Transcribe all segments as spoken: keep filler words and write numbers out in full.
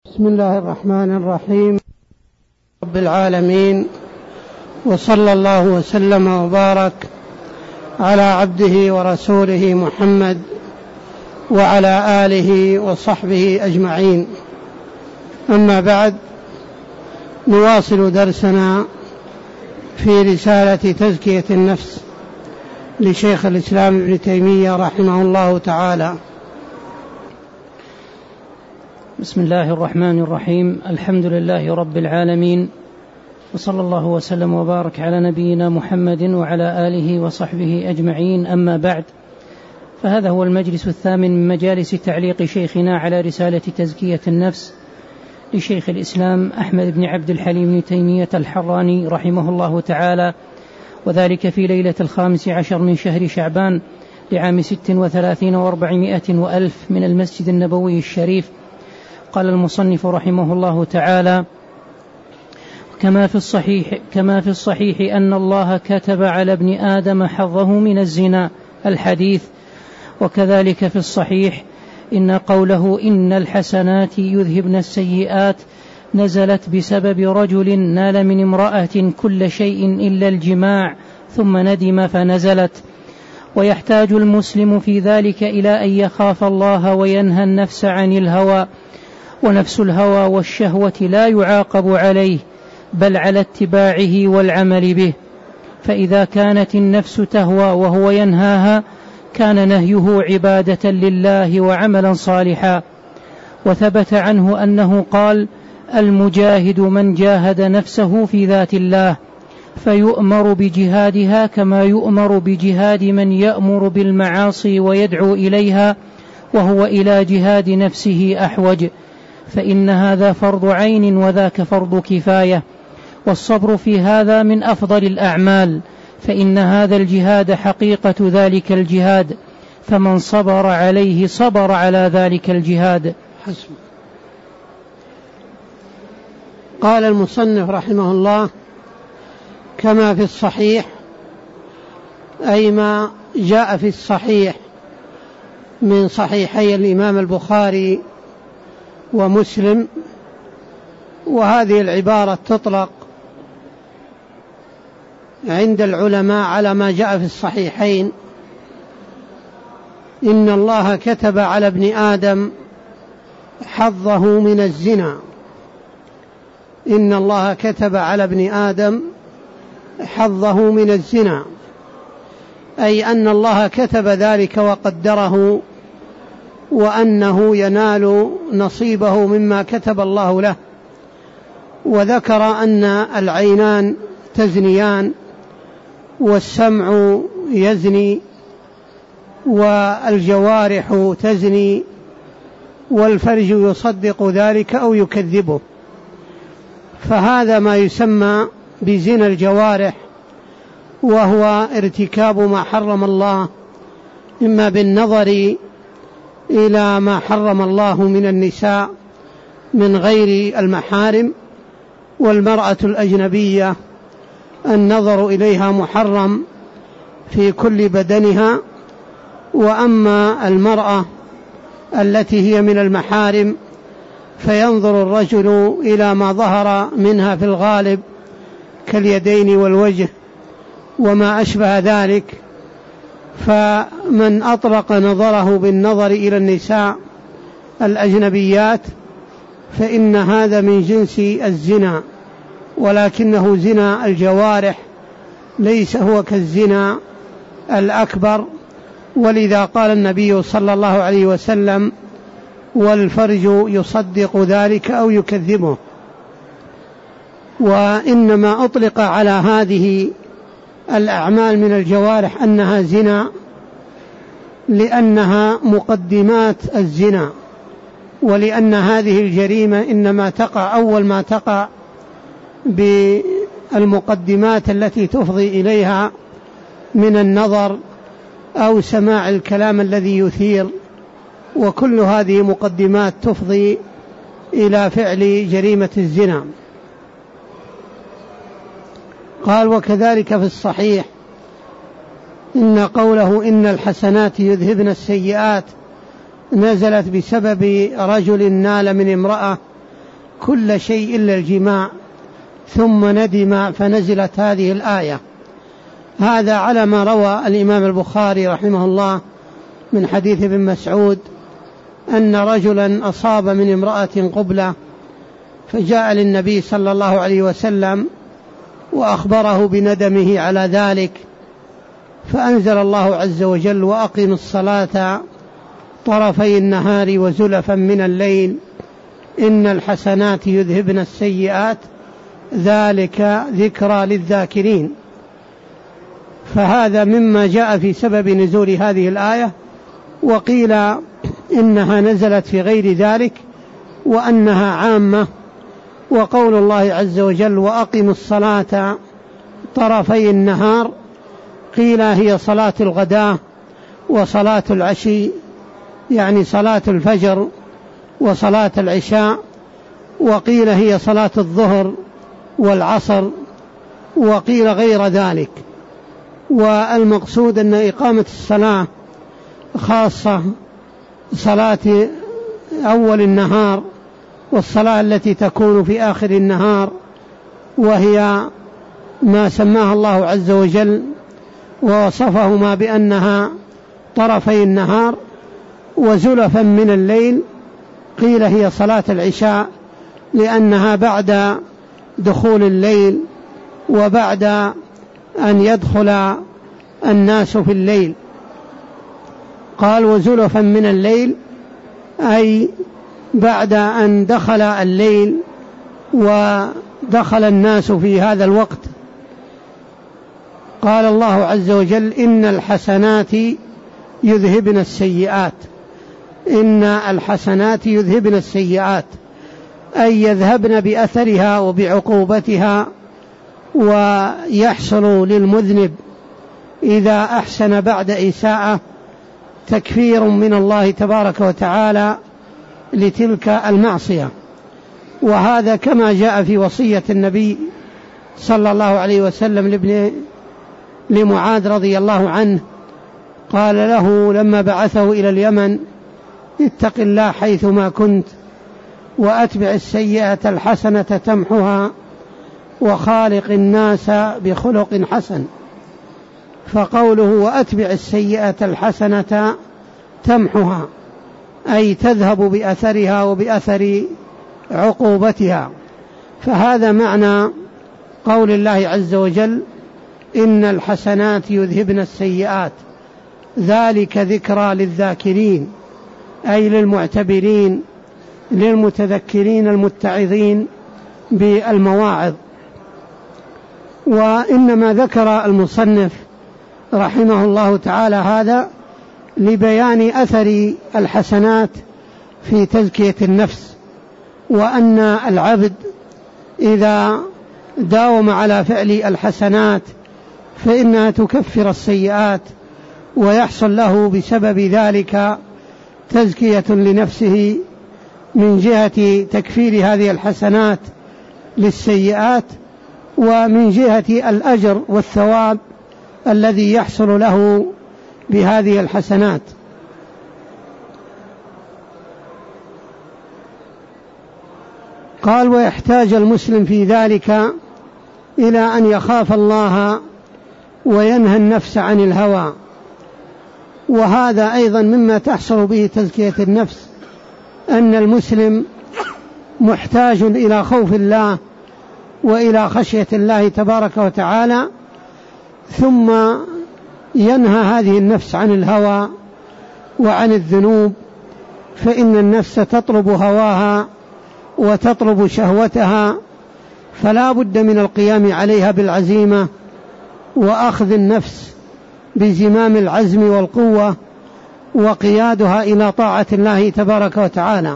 بسم الله الرحمن الرحيم. رب العالمين، وصلى الله وسلم وبارك على عبده ورسوله محمد وعلى آله وصحبه أجمعين. أما بعد، نواصل درسنا في رسالة تزكية النفس لشيخ الإسلام ابن تيمية رحمه الله تعالى. بسم الله الرحمن الرحيم. الحمد لله رب العالمين، وصلى الله وسلم وبارك على نبينا محمد وعلى آله وصحبه أجمعين. أما بعد، فهذا هو المجلس الثامن من مجالس تعليق شيخنا على رسالة تزكية النفس لشيخ الإسلام أحمد بن عبد الحليم بن تيمية الحراني رحمه الله تعالى، وذلك في ليلة الخامس عشر من شهر شعبان لعام ست وثلاثين وأربعمائة وألف من المسجد النبوي الشريف. قال المصنف رحمه الله تعالى: كما في الصحيح كما في الصحيح أن الله كتب على ابن آدم حظه من الزنا، الحديث. وكذلك في الصحيح إن قوله إن الحسنات يذهبن السيئات نزلت بسبب رجل نال من امرأة كل شيء إلا الجماع ثم ندم فنزلت. ويحتاج المسلم في ذلك إلى أن يخاف الله وينهى النفس عن الهوى، ونفس الهوى والشهوة لا يعاقب عليه بل على اتباعه والعمل به، فإذا كانت النفس تهوى وهو ينهاها كان نهيه عبادة لله وعملا صالحا. وثبت عنه أنه قال: المجاهد من جاهد نفسه في ذات الله، فيؤمر بجهادها كما يؤمر بجهاد من يأمر بالمعاصي ويدعو إليها وهو إلى جهاد نفسه أحوج، فإن هذا فرض عين وذاك فرض كفاية، والصبر في هذا من أفضل الأعمال، فإن هذا الجهاد حقيقة ذلك الجهاد، فمن صبر عليه صبر على ذلك الجهاد. حسن. قال المصنف رحمه الله: كما في الصحيح، أي ما جاء في الصحيح من صحيحي الإمام البخاري ومسلم. وهذه العبارة تطلق عند العلماء على ما جاء في الصحيحين: إن الله كتب على ابن آدم حظه من الزنا. إن الله كتب على ابن آدم حظه من الزنا، أي أن الله كتب ذلك وقدره، وأنه ينال نصيبه مما كتب الله له. وذكر أن العينان تزنيان، والسمع يزني، والجوارح تزني، والفرج يصدق ذلك أو يكذبه. فهذا ما يسمى بزنا الجوارح، وهو ارتكاب ما حرم الله، إما بالنظر إلى ما حرم الله من النساء من غير المحارم، والمرأة الأجنبية النظر إليها محرم في كل بدنها. وأما المرأة التي هي من المحارم فينظر الرجل إلى ما ظهر منها في الغالب كاليدين والوجه وما أشبه ذلك. فمن أطلق نظره بالنظر إلى النساء الأجنبيات فإن هذا من جنس الزنا، ولكنه زنا الجوارح، ليس هو كالزنا الأكبر. ولذا قال النبي صلى الله عليه وسلم: والفرج يصدق ذلك أو يكذبه. وإنما أطلق على هذه الأعمال من الجوارح أنها زنا لأنها مقدمات الزنا، ولأن هذه الجريمة إنما تقع أول ما تقع بالمقدمات التي تفضي إليها من النظر أو سماع الكلام الذي يثير، وكل هذه مقدمات تفضي إلى فعل جريمة الزنا. قال: وكذلك في الصحيح إن قوله إن الحسنات يذهبن السيئات نزلت بسبب رجل نال من امرأة كل شيء إلا الجماع، ثم ندم فنزلت هذه الآية. هذا على ما روى الإمام البخاري رحمه الله من حديث ابن مسعود أن رجلا أصاب من امرأة قبلة، فجاء للنبي صلى الله عليه وسلم وأخبره بندمه على ذلك، فأنزل الله عز وجل: وأقم الصلاة طرفي النهار وزلفا من الليل إن الحسنات يذهبن السيئات ذلك ذكرى للذاكرين. فهذا مما جاء في سبب نزول هذه الآية، وقيل إنها نزلت في غير ذلك وأنها عامة. وقول الله عز وجل: وأقم الصلاة طرفي النهار، قيل هي صلاة الغداء وصلاة العشي، يعني صلاة الفجر وصلاة العشاء، وقيل هي صلاة الظهر والعصر، وقيل غير ذلك. والمقصود أن إقامة الصلاة خاصة صلاة أول النهار والصلاة التي تكون في آخر النهار، وهي ما سماها الله عز وجل ووصفهما بأنها طرفي النهار. وزلفا من الليل قيل هي صلاة العشاء، لأنها بعد دخول الليل وبعد أن يدخل الناس في الليل. قال: وزلفا من الليل، أي بعد أن دخل الليل ودخل الناس في هذا الوقت. قال الله عز وجل: إن الحسنات يذهبن السيئات. إن الحسنات يذهبن السيئات، أي يذهبن بأثرها وبعقوبتها، ويحصل للمذنب إذا أحسن بعد إساءة تكفير من الله تبارك وتعالى لتلك المعصية. وهذا كما جاء في وصية النبي صلى الله عليه وسلم لابن لمعاذ رضي الله عنه، قال له لما بعثه إلى اليمن: اتق الله حيثما كنت وأتبع السيئة الحسنة تمحها وخالق الناس بخلق حسن. فقوله وأتبع السيئة الحسنة تمحها، أي تذهب بأثرها وبأثر عقوبتها. فهذا معنى قول الله عز وجل: إن الحسنات يذهبن السيئات ذلك ذكرى للذاكرين، أي للمعتبرين للمتذكرين المتعظين بالمواعظ. وإنما ذكر المصنف رحمه الله تعالى هذا لبيان أثر الحسنات في تزكية النفس، وأن العبد إذا داوم على فعل الحسنات فإنها تكفر السيئات، ويحصل له بسبب ذلك تزكية لنفسه من جهة تكفير هذه الحسنات للسيئات، ومن جهة الأجر والثواب الذي يحصل له بهذه الحسنات. قال: ويحتاج المسلم في ذلك إلى أن يخاف الله وينهى النفس عن الهوى. وهذا أيضا مما تحصل به تزكية النفس، أن المسلم محتاج إلى خوف الله وإلى خشية الله تبارك وتعالى، ثم ينهى هذه النفس عن الهوى وعن الذنوب، فإن النفس تطلب هواها وتطلب شهوتها، فلا بد من القيام عليها بالعزيمة وأخذ النفس بزمام العزم والقوة وقيادها إلى طاعة الله تبارك وتعالى.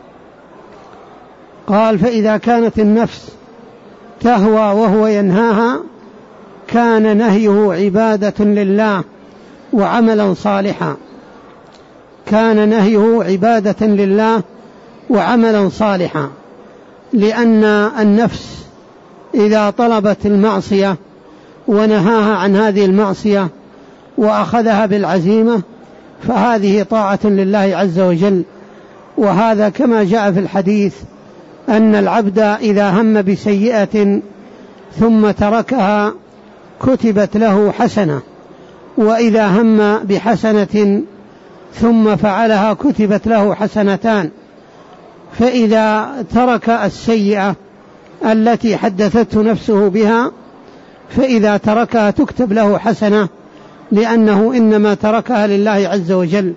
قال: فإذا كانت النفس تهوى وهو ينهاها كان نهيه عبادة لله وعملا صالحا. كان نهيه عبادة لله وعملا صالحا، لأن النفس إذا طلبت المعصية ونهاها عن هذه المعصية وأخذها بالعزيمة فهذه طاعة لله عز وجل. وهذا كما جاء في الحديث أن العبد إذا هم بسيئة ثم تركها كتبت له حسنة، وإذا هم بحسنة ثم فعلها كتبت له حسنتان. فإذا ترك السيئة التي حدثته نفسه بها، فإذا تركها تكتب له حسنة، لأنه إنما تركها لله عز وجل.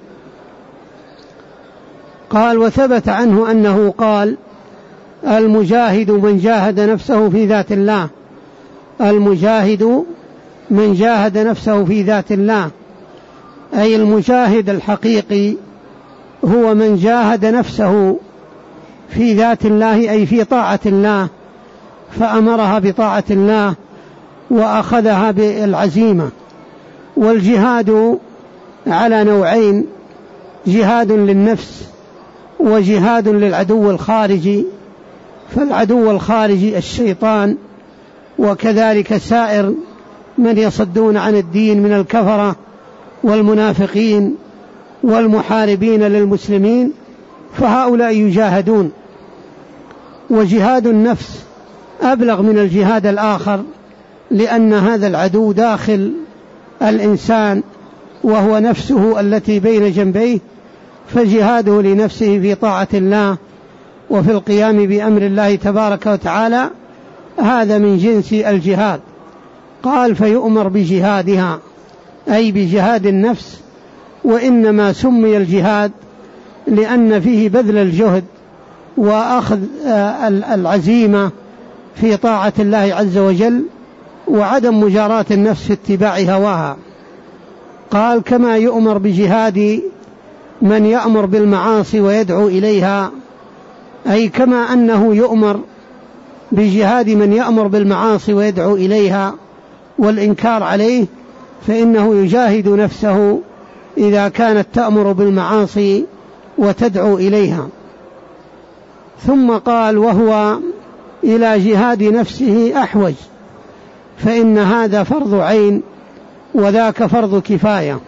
قال: وثبت عنه أنه قال: المجاهد من جاهد نفسه في ذات الله. المجاهد من جاهد نفسه في ذات الله، أي المجاهد الحقيقي هو من جاهد نفسه في ذات الله، أي في طاعة الله، فأمرها بطاعة الله وأخذها بالعزيمة. والجهاد على نوعين: جهاد للنفس وجهاد للعدو الخارجي. فالعدو الخارجي الشيطان، وكذلك سائر من يصدون عن الدين من الكفرة والمنافقين والمحاربين للمسلمين، فهؤلاء يجاهدون. وجهاد النفس أبلغ من الجهاد الآخر، لأن هذا العدو داخل الإنسان وهو نفسه التي بين جنبيه، فجهاده لنفسه في طاعة الله وفي القيام بأمر الله تبارك وتعالى هذا من جنس الجهاد. قال: فيؤمر بجهادها، أي بجهاد النفس. وإنما سمي الجهاد لأن فيه بذل الجهد وأخذ العزيمة في طاعة الله عز وجل، وعدم مجاراة النفس في اتباع هواها. قال: كما يؤمر بجهاد من يأمر بالمعاصي ويدعو إليها، أي كما أنه يؤمر بجهاد من يأمر بالمعاصي ويدعو إليها والإنكار عليه، فإنه يجاهد نفسه إذا كانت تأمر بالمعاصي وتدعو إليها. ثم قال: وهو إلى جهاد نفسه أحوج، فإن هذا فرض عين وذاك فرض كفاية.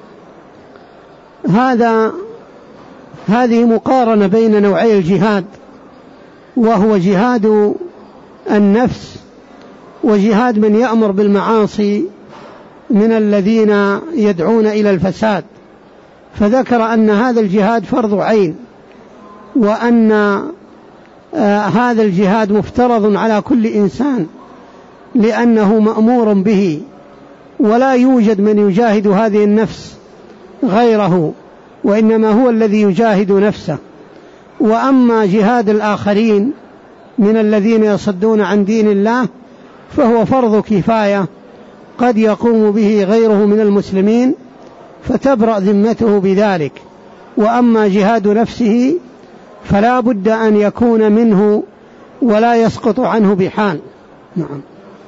هذا هذه مقارنة بين نوعي الجهاد، وهو جهاد النفس وجهاد من يأمر بالمعاصي من الذين يدعون إلى الفساد. فذكر أن هذا الجهاد فرض عين، وأن آه هذا الجهاد مفترض على كل إنسان، لأنه مأمور به، ولا يوجد من يجاهد هذه النفس غيره، وإنما هو الذي يجاهد نفسه. وأما جهاد الآخرين من الذين يصدون عن دين الله فهو فرض كفاية، قد يقوم به غيره من المسلمين فتبرأ ذمته بذلك. وأما جهاد نفسه فلا بد أن يكون منه ولا يسقط عنه بحال. نعم.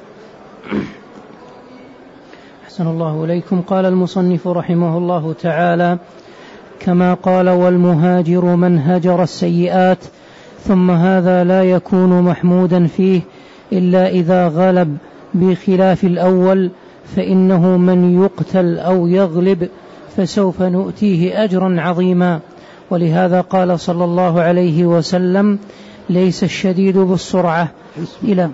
أحسن الله إليكم. قال المصنف رحمه الله تعالى: كما قال: والمهاجر من هجر السيئات. ثم هذا لا يكون محمودا فيه إلا إذا غلب، بخلاف الأول فإنه من يقتل أو يغلب فسوف نؤتيه أجرا عظيما. ولهذا قال صلى الله عليه وسلم: ليس الشديد بالسرعة. إلى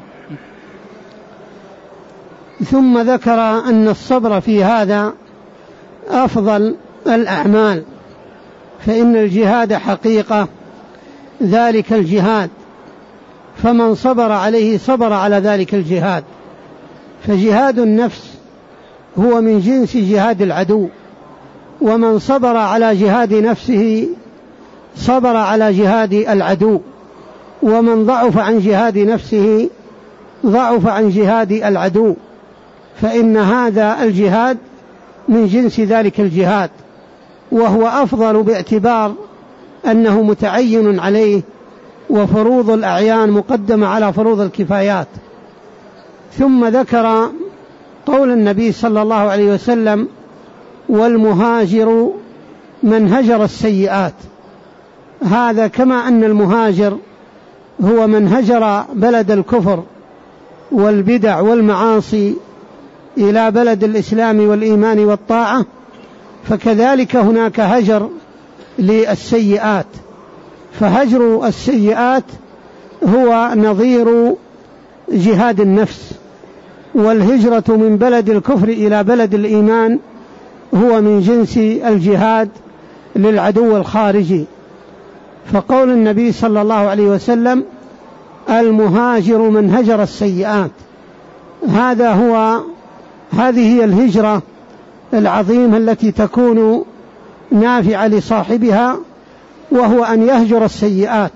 ثم ذكر أن الصبر في هذا أفضل الأعمال، فإن الجهاد حقيقة ذلك الجهاد، فمن صبر عليه صبر على ذلك الجهاد. فجهاد النفس هو من جنس جهاد العدو، ومن صبر على جهاد نفسه صبر على جهاد العدو، ومن ضعف عن جهاد نفسه ضعف عن جهاد العدو. فإن هذا الجهاد من جنس ذلك الجهاد، وهو أفضل باعتبار أنه متعين عليه، وفروض الأعيان مقدمة على فروض الكفايات. ثم ذكر قول النبي صلى الله عليه وسلم: والمهاجر من هجر السيئات. هذا كما أن المهاجر هو من هجر بلد الكفر والبدع والمعاصي إلى بلد الإسلام والإيمان والطاعة، فكذلك هناك هجر للسيئات. فهجر السيئات هو نظير جهاد النفس، والهجرة من بلد الكفر إلى بلد الإيمان هو من جنس الجهاد للعدو الخارجي. فقول النبي صلى الله عليه وسلم المهاجر من هجر السيئات، هذا هو هذه هي الهجرة العظيمة التي تكون نافعة لصاحبها، وهو أن يهجر السيئات.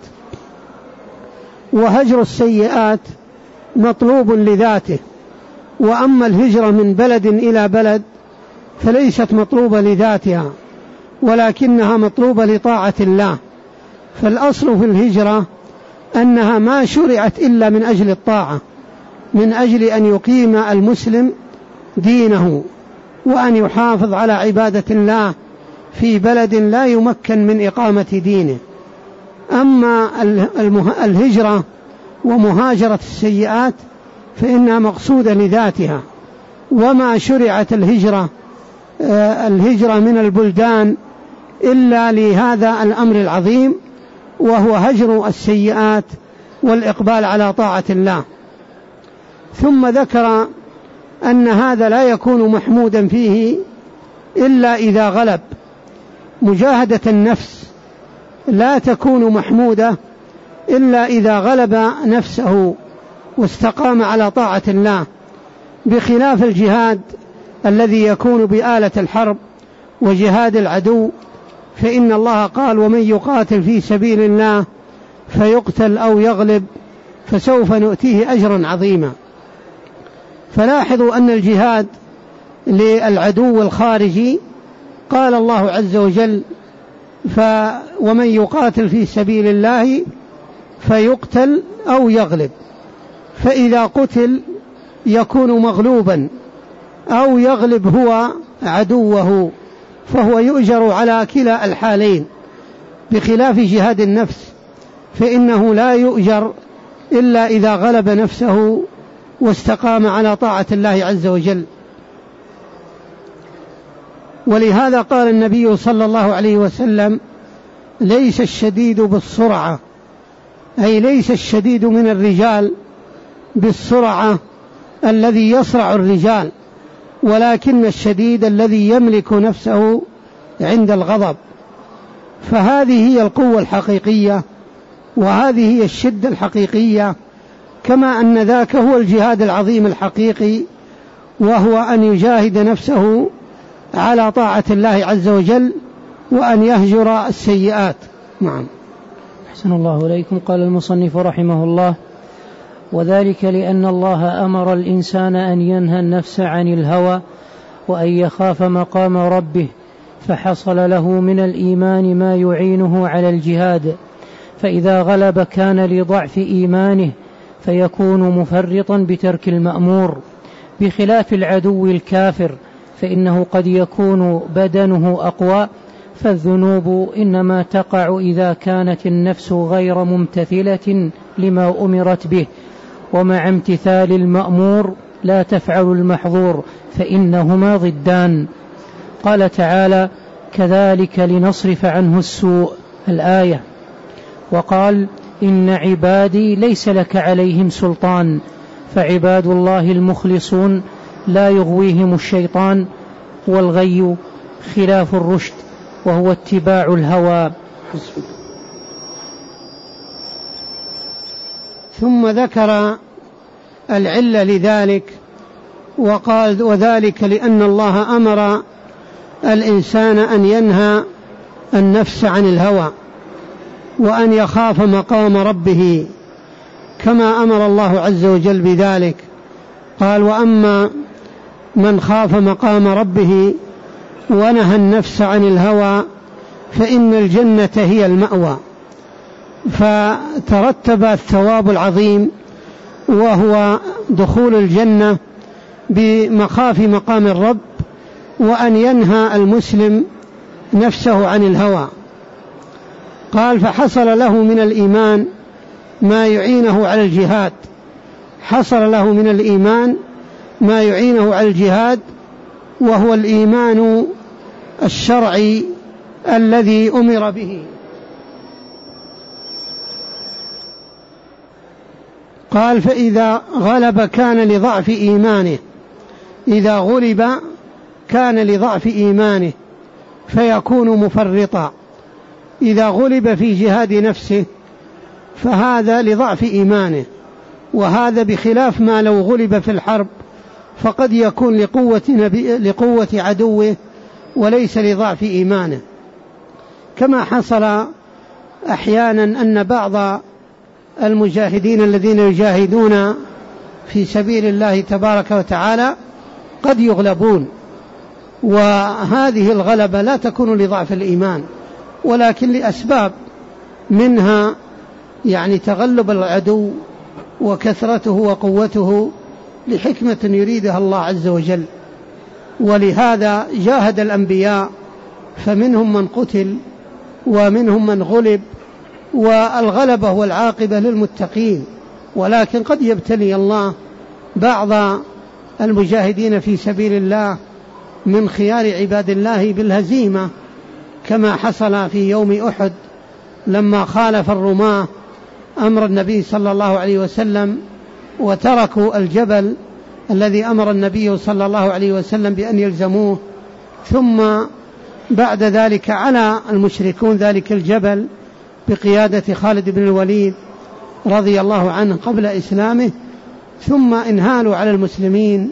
وهجر السيئات مطلوب لذاته، وأما الهجرة من بلد إلى بلد فليست مطلوبة لذاتها، ولكنها مطلوبة لطاعة الله. فالأصل في الهجرة أنها ما شرعت إلا من أجل الطاعة، من أجل أن يقيم المسلم دينه وأن يحافظ على عبادة الله في بلد لا يمكن من إقامة دينه. أما الهجرة ومهاجرة السيئات فإنها مقصودة لذاتها، وما شرعت الهجرة الهجرة من البلدان إلا لهذا الأمر العظيم، وهو هجر السيئات والإقبال على طاعة الله. ثم ذكر أن هذا لا يكون محمودا فيه إلا إذا غلب. مجاهدة النفس لا تكون محمودة إلا إذا غلب نفسه واستقام على طاعة الله، بخلاف الجهاد الذي يكون بآلة الحرب وجهاد العدو، فإن الله قال ومن يقاتل في سبيل الله فيقتل أو يغلب فسوف نؤتيه أجرا عظيما. فلاحظوا أن الجهاد للعدو الخارجي قال الله عز وجل ومن يقاتل في سبيل الله فيقتل أو يغلب، فإذا قتل يكون مغلوبا أو يغلب هو عدوه، فهو يؤجر على كلا الحالين، بخلاف جهاد النفس فإنه لا يؤجر إلا إذا غلب نفسه واستقام على طاعة الله عز وجل. ولهذا قال النبي صلى الله عليه وسلم ليس الشديد بالسرعة، أي ليس الشديد من الرجال بالسرعة الذي يصرع الرجال، ولكن الشديد الذي يملك نفسه عند الغضب. فهذه هي القوة الحقيقية، وهذه هي الشدة الحقيقية، كما أن ذاك هو الجهاد العظيم الحقيقي، وهو أن يجاهد نفسه على طاعة الله عز وجل وأن يهجر السيئات. نعم. أحسن الله إليكم. قال المصنف رحمه الله وذلك لأن الله أمر الإنسان أن ينهى النفس عن الهوى وأن يخاف مقام ربه، فحصل له من الإيمان ما يعينه على الجهاد، فإذا غلب كان لضعف إيمانه فيكون مفرطا بترك المأمور، بخلاف العدو الكافر فإنه قد يكون بدنه أقوى، فالذنوب إنما تقع إذا كانت النفس غير ممتثلة لما أمرت به، ومع امتثال المأمور لا تفعل المحظور، فإنهما ضدان. قال تعالى كذلك لنصرف عنه السوء الآية. وقال إن عبادي ليس لك عليهم سلطان، فعباد الله المخلصون لا يغويهم الشيطان، والغي خلاف الرشد وهو اتباع الهوى. ثم ذكر العلة لذلك وقال وذلك لأن الله أمر الإنسان أن ينهى النفس عن الهوى وأن يخاف مقام ربه، كما أمر الله عز وجل بذلك. قال وأما من خاف مقام ربه ونهى النفس عن الهوى فإن الجنة هي المأوى. فترتب الثواب العظيم وهو دخول الجنة بمخاف مقام الرب، وأن ينهى المسلم نفسه عن الهوى. قال فحصل له من الإيمان ما يعينه على الجهاد، حصل له من الإيمان ما يعينه على الجهاد، وهو الإيمان الشرعي الذي أمر به. قال فإذا غلب كان لضعف إيمانه، إذا غلب كان لضعف إيمانه فيكون مفرطا. إذا غلب في جهاد نفسه فهذا لضعف إيمانه، وهذا بخلاف ما لو غلب في الحرب فقد يكون لقوة, نبي لقوة عدوه وليس لضعف إيمانه. كما حصل أحيانا أن بعض المجاهدين الذين يجاهدون في سبيل الله تبارك وتعالى قد يغلبون، وهذه الغلبة لا تكون لضعف الإيمان ولكن لأسباب، منها يعني تغلب العدو وكثرته وقوته لحكمة يريدها الله عز وجل. ولهذا جاهد الأنبياء فمنهم من قتل ومنهم من غلب، والغلبة والعاقبة للمتقين، ولكن قد يبتلي الله بعض المجاهدين في سبيل الله من خيار عباد الله بالهزيمة، كما حصل في يوم أحد لما خالف الرماة أمر النبي صلى الله عليه وسلم وتركوا الجبل الذي أمر النبي صلى الله عليه وسلم بأن يلزموه، ثم بعد ذلك على المشركون ذلك الجبل بقيادة خالد بن الوليد رضي الله عنه قبل إسلامه، ثم انهالوا على المسلمين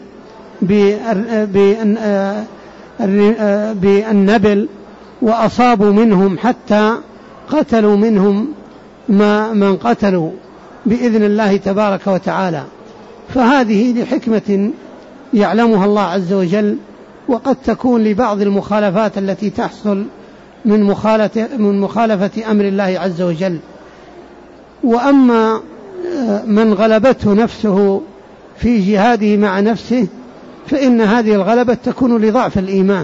بالنبل وأصابوا منهم حتى قتلوا منهم ما من قتلوا بإذن الله تبارك وتعالى. فهذه لحكمة يعلمها الله عز وجل، وقد تكون لبعض المخالفات التي تحصل من مخالفة, من مخالفة أمر الله عز وجل. وأما من غلبته نفسه في جهاده مع نفسه فإن هذه الغلبة تكون لضعف الإيمان،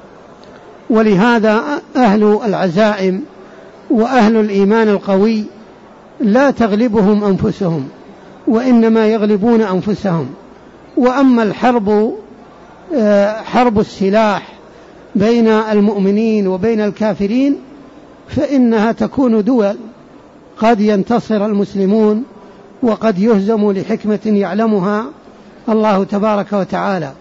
ولهذا أهل العزائم وأهل الإيمان القوي لا تغلبهم أنفسهم وإنما يغلبون أنفسهم. وأما الحرب حرب السلاح بين المؤمنين وبين الكافرين فإنها تكون دول، قد ينتصر المسلمون وقد يهزموا لحكمة يعلمها الله تبارك وتعالى.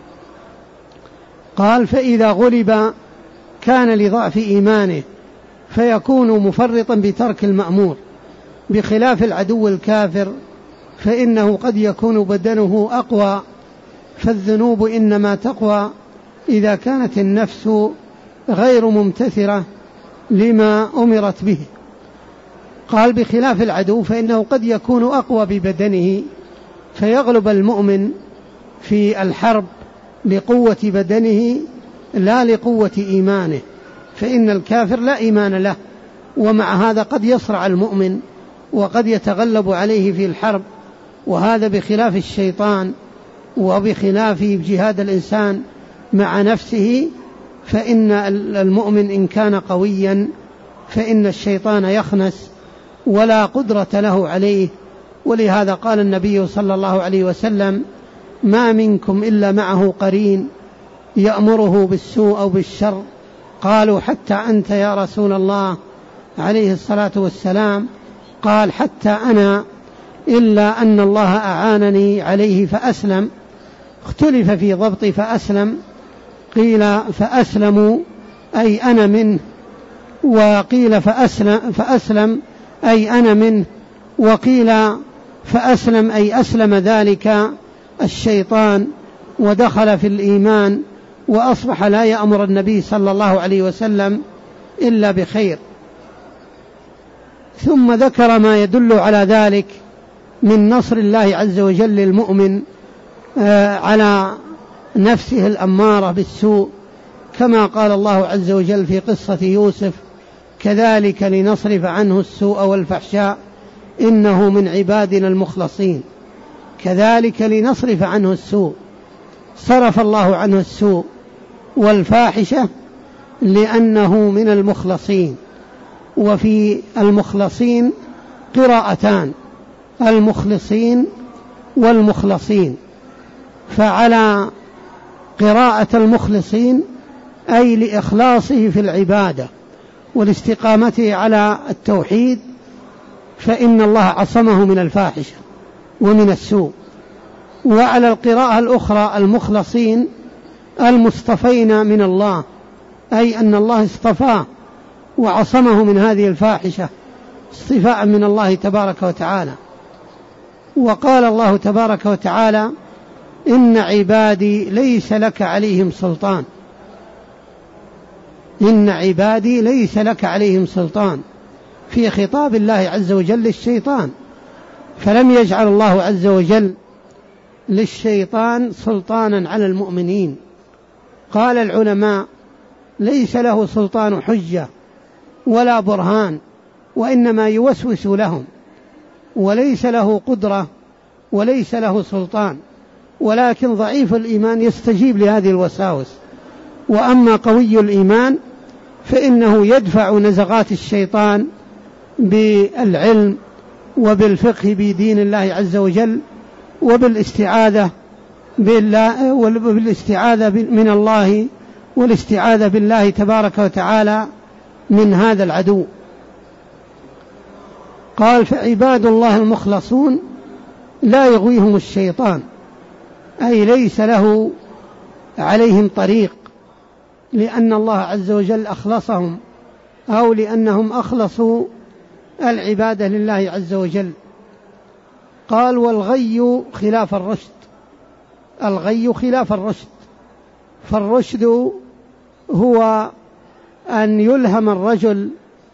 قال فإذا غلب كان لضعف إيمانه فيكون مفرطا بترك المأمور، بخلاف العدو الكافر فإنه قد يكون بدنه أقوى، فالذنوب إنما تقوى إذا كانت النفس غير ممتثرة لما أمرت به. قال بخلاف العدو فإنه قد يكون أقوى ببدنه فيغلب المؤمن في الحرب لقوة بدنه لا لقوة إيمانه، فإن الكافر لا إيمان له، ومع هذا قد يصرع المؤمن وقد يتغلب عليه في الحرب، وهذا بخلاف الشيطان وبخلاف جهاد الإنسان مع نفسه، فإن المؤمن إن كان قويا فإن الشيطان يخنس ولا قدرة له عليه. ولهذا قال النبي صلى الله عليه وسلم ما منكم إلا معه قرين يأمره بالسوء أو بالشر، قالوا حتى أنت يا رسول الله عليه الصلاة والسلام، قال حتى أنا إلا أن الله أعانني عليه فأسلم. اختلف في ضبط فأسلم، قيل فأسلموا أي أنا منه، وقيل فأسلم, فأسلم أي أنا منه، وقيل فأسلم أي أسلم ذلك الشيطان ودخل في الإيمان وأصبح لا يأمر النبي صلى الله عليه وسلم إلا بخير. ثم ذكر ما يدل على ذلك من نصر الله عز وجل للمؤمن على نفسه الأمارة بالسوء، كما قال الله عز وجل في قصة يوسف كذلك لنصرف عنه السوء والفحشاء إنه من عبادنا المخلصين. كذلك لنصرف عنه السوء، صرف الله عنه السوء والفاحشة لأنه من المخلصين. وفي المخلصين قراءتان، المخلصين والمخلصين، فعلى قراءة المخلصين أي لإخلاصه في العبادة والاستقامته على التوحيد، فإن الله عصمه من الفاحشة ومن السوء. وعلى القراءة الأخرى المخلصين المصطفين من الله، أي أن الله اصطفاه وعصمه من هذه الفاحشة اصطفاء من الله تبارك وتعالى. وقال الله تبارك وتعالى: إن عبادي ليس لك عليهم سلطان. إن عبادي ليس لك عليهم سلطان، في خطاب الله عز وجل للشيطان، فلم يجعل الله عز وجل للشيطان سلطانا على المؤمنين. قال العلماء: ليس له سلطان حجة ولا برهان، وإنما يوسوس لهم، وليس له قدرة وليس له سلطان، ولكن ضعيف الإيمان يستجيب لهذه الوساوس. وأما قوي الإيمان فإنه يدفع نزغات الشيطان بالعلم وبالفقه بدين الله عز وجل، وبالاستعاذة بالله وبالاستعاذة من الله، والاستعاذة بالله تبارك وتعالى من هذا العدو. قال: فعباد الله المخلصون لا يغويهم الشيطان، أي ليس له عليهم طريق، لأن الله عز وجل أخلصهم، أو لأنهم أخلصوا العبادة لله عز وجل. قال: والغي خلاف الرشد. الغي خلاف الرشد، فالرشد هو أن يلهم الرجل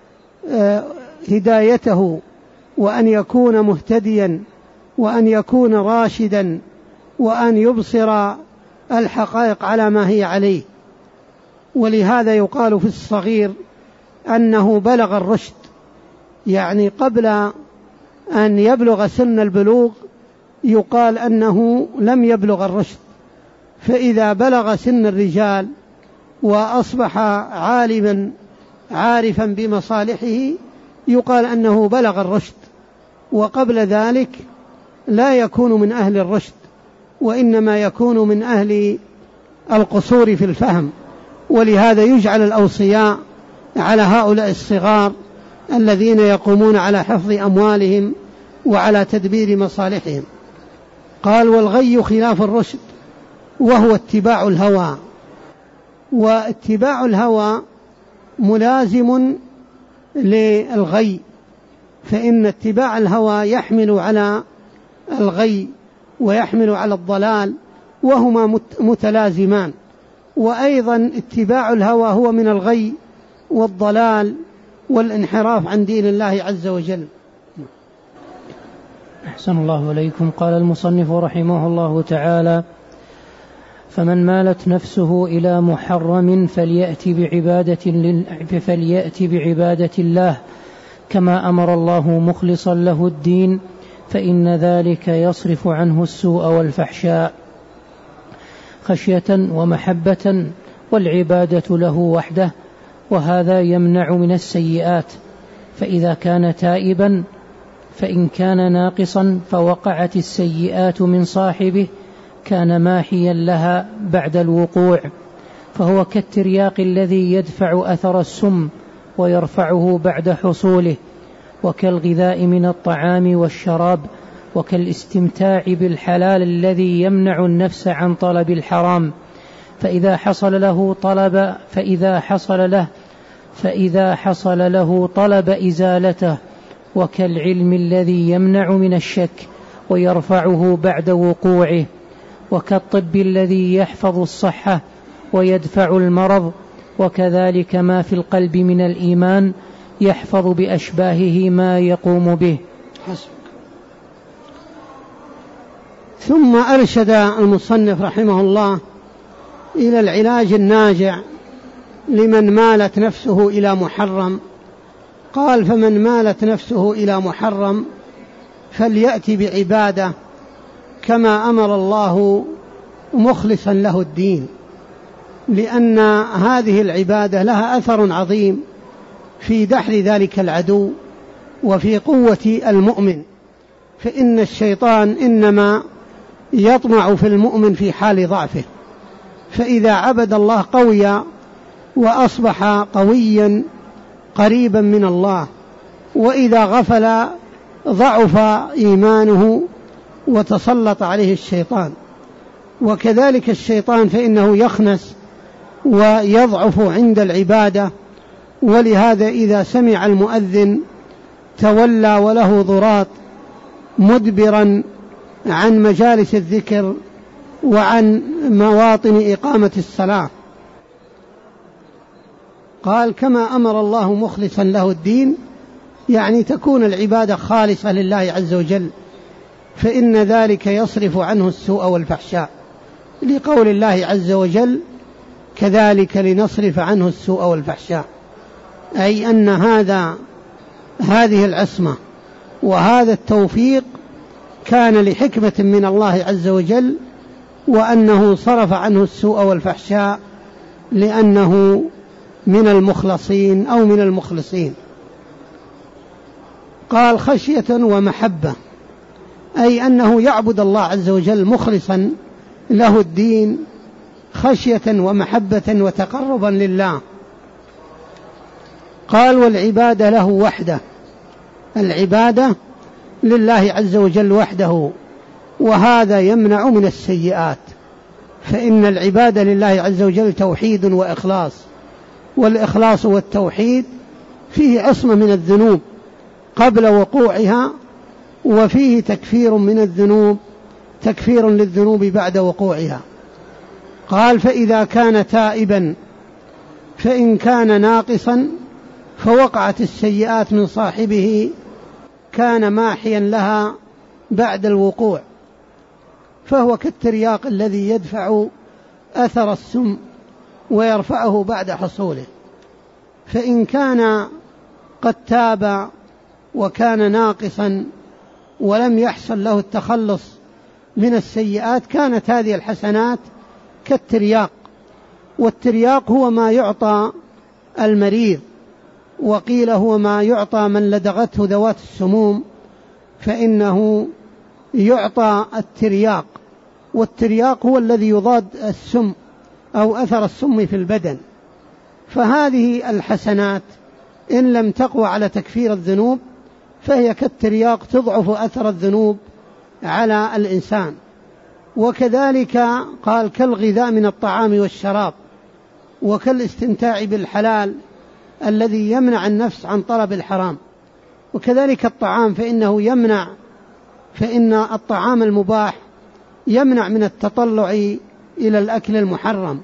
هدايته، وأن يكون مهتديا، وأن يكون راشدا، وأن يبصر الحقائق على ما هي عليه. ولهذا يقال في الصغير أنه بلغ الرشد، يعني قبل أن يبلغ سن البلوغ يقال أنه لم يبلغ الرشد. فإذا بلغ سن الرجال وأصبح عالما عارفا بمصالحه يقال أنه بلغ الرشد، وقبل ذلك لا يكون من أهل الرشد، وإنما يكون من أهل القصور في الفهم. ولهذا يجعل الأوصياء على هؤلاء الصغار الذين يقومون على حفظ أموالهم وعلى تدبير مصالحهم. قال: والغي خلاف الرشد، وهو اتباع الهوى. واتباع الهوى ملازم للغي، فإن اتباع الهوى يحمل على الغي ويحمل على الضلال، وهما متلازمان. وأيضا اتباع الهوى هو من الغي والضلال والانحراف عن دين الله عز وجل. أحسن الله إليكم. قال المصنف رحمه الله تعالى: فمن مالت نفسه إلى محرم فليأتي بعبادة, لل... فليأتي بعبادة الله كما أمر الله مخلصا له الدين، فإن ذلك يصرف عنه السوء والفحشاء خشية ومحبة، والعبادة له وحده، وهذا يمنع من السيئات. فإذا كان تائبا، فإن كان ناقصا فوقعت السيئات من صاحبه كان ماحيا لها بعد الوقوع، فهو كالترياق الذي يدفع أثر السم ويرفعه بعد حصوله، وكالغذاء من الطعام والشراب، وكالاستمتاع بالحلال الذي يمنع النفس عن طلب الحرام. فإذا حصل له طلب فإذا حصل له فإذا حصل له طلب إزالته، وكالعلم الذي يمنع من الشك ويرفعه بعد وقوعه، وكالطب الذي يحفظ الصحة ويدفع المرض، وكذلك ما في القلب من الإيمان يحفظ بأشباهه ما يقوم به. حسب. ثم أرشد المصنف رحمه الله إلى العلاج الناجع لمن مالت نفسه إلى محرم. قال: فمن مالت نفسه إلى محرم فليأتي بعبادة كما أمر الله مخلصا له الدين، لأن هذه العبادة لها أثر عظيم في دحر ذلك العدو وفي قوة المؤمن. فإن الشيطان إنما يطمع في المؤمن في حال ضعفه، فإذا عبد الله قوي وأصبح قويا قريبا من الله، وإذا غفل ضعف إيمانه وتسلط عليه الشيطان. وكذلك الشيطان فإنه يخنس ويضعف عند العبادة، ولهذا إذا سمع المؤذن تولى وله ضراط مدبرا عن مجالس الذكر وعن مواطن إقامة الصلاة. قال كما أمر الله مخلصا له الدين، يعني تكون العبادة خالصة لله عز وجل، فإن ذلك يصرف عنه السوء والفحشاء، لقول الله عز وجل كذلك لنصرف عنه السوء والفحشاء، أي أن هذا هذه العصمة وهذا التوفيق كان لحكمة من الله عز وجل، وأنه صرف عنه السوء والفحشاء لأنه من المخلصين أو من المخلصين. قال خشية ومحبة، أي أنه يعبد الله عز وجل مخلصا له الدين خشية ومحبة وتقربا لله. قال والعبادة له وحده، العبادة لله عز وجل وحده، وهذا يمنع من السيئات، فإن العبادة لله عز وجل توحيد وإخلاص، والإخلاص والتوحيد فيه عصمة من الذنوب قبل وقوعها، وفيه تكفير من الذنوب تكفير للذنوب بعد وقوعها. قال فإذا كان تائبا، فإن كان ناقصا فوقعت السيئات من صاحبه كان ماحيا لها بعد الوقوع، فهو كالترياق الذي يدفع أثر السم ويرفعه بعد حصوله. فإن كان قد تاب وكان ناقصا ولم يحصل له التخلص من السيئات، كانت هذه الحسنات كالترياق، والترياق هو ما يعطى المريض، وقيل هو ما يعطى من لدغته ذوات السموم، فإنه يعطى الترياق، والترياق هو الذي يضاد السم أو أثر السم في البدن. فهذه الحسنات إن لم تقوى على تكفير الذنوب فهي كالترياق تضعف أثر الذنوب على الإنسان. وكذلك قال كالغذاء من الطعام والشراب، وكالاستمتاع بالحلال الذي يمنع النفس عن طلب الحرام. وكذلك الطعام فإنه يمنع فإن الطعام المباح يمنع من التطلع إلى الأكل المحرم.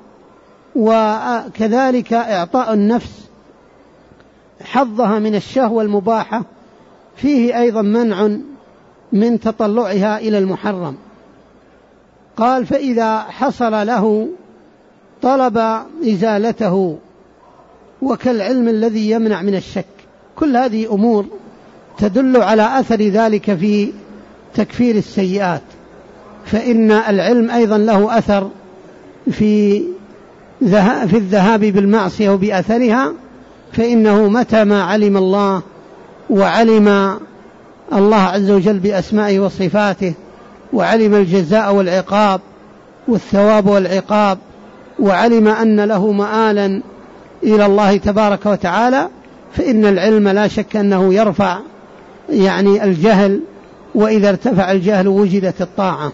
وكذلك إعطاء النفس حظها من الشهوة المباحة فيه أيضا منع من تطلعها إلى المحرم. قال فإذا حصل له طلب إزالته، وكالعلم الذي يمنع من الشك. كل هذه أمور تدل على أثر ذلك في تكفير السيئات، فإن العلم أيضا له أثر في في الذهاب بالمعصية وبأثرها، فإنه متى ما علم الله وعلم الله عز وجل بأسمائه وصفاته، وعلم الجزاء والعقاب والثواب والعقاب، وعلم أن له مآلا إلى الله تبارك وتعالى، فإن العلم لا شك أنه يرفع يعني الجهل، وإذا ارتفع الجهل وجدت الطاعة.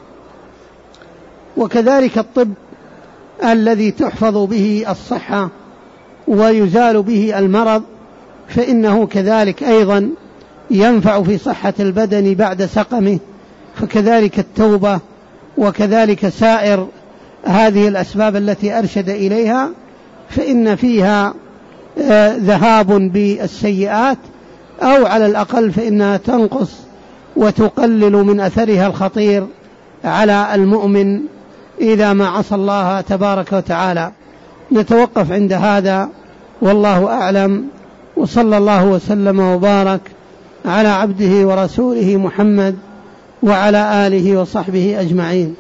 وكذلك الطب الذي تحفظ به الصحة ويزال به المرض، فإنه كذلك أيضا ينفع في صحة البدن بعد سقمه. فكذلك التوبة، وكذلك سائر هذه الأسباب التي أرشد إليها، فإن فيها آه ذهاب بالسيئات، أو على الأقل فإنها تنقص وتقلل من أثرها الخطير على المؤمن إذا ما عصى الله تبارك وتعالى. نتوقف عند هذا والله أعلم، وصلى الله وسلم وبارك على عبده ورسوله محمد وعلى آله وصحبه أجمعين.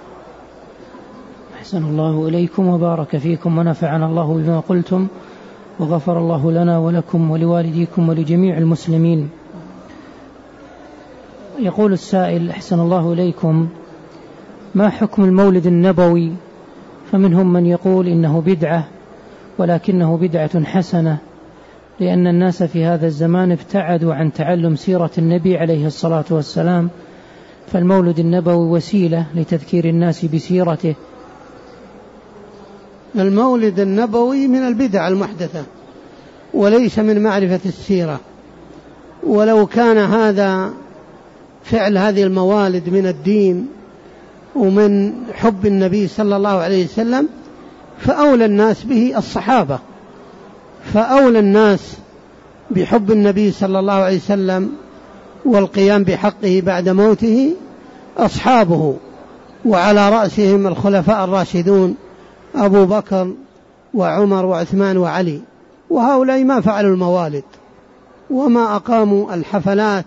أحسن الله إليكم وبارك فيكم ونفعنا الله بما قلتم، وغفر الله لنا ولكم ولوالديكم ولجميع المسلمين. يقول السائل أحسن الله إليكم: ما حكم المولد النبوي؟ فمنهم من يقول إنه بدعة، ولكنه بدعة حسنة، لأن الناس في هذا الزمان ابتعدوا عن تعلم سيرة النبي عليه الصلاة والسلام، فالمولد النبوي وسيلة لتذكير الناس بسيرته. المولد النبوي من البدع المحدثة وليس من معرفة السيرة، ولو كان هذا فعل هذه الموالد من الدين ومن حب النبي صلى الله عليه وسلم فأولى الناس به الصحابة، فأولى الناس بحب النبي صلى الله عليه وسلم والقيام بحقه بعد موته أصحابه، وعلى رأسهم الخلفاء الراشدون أبو بكر وعمر وعثمان وعلي، وهؤلاء ما فعلوا الموالد وما أقاموا الحفلات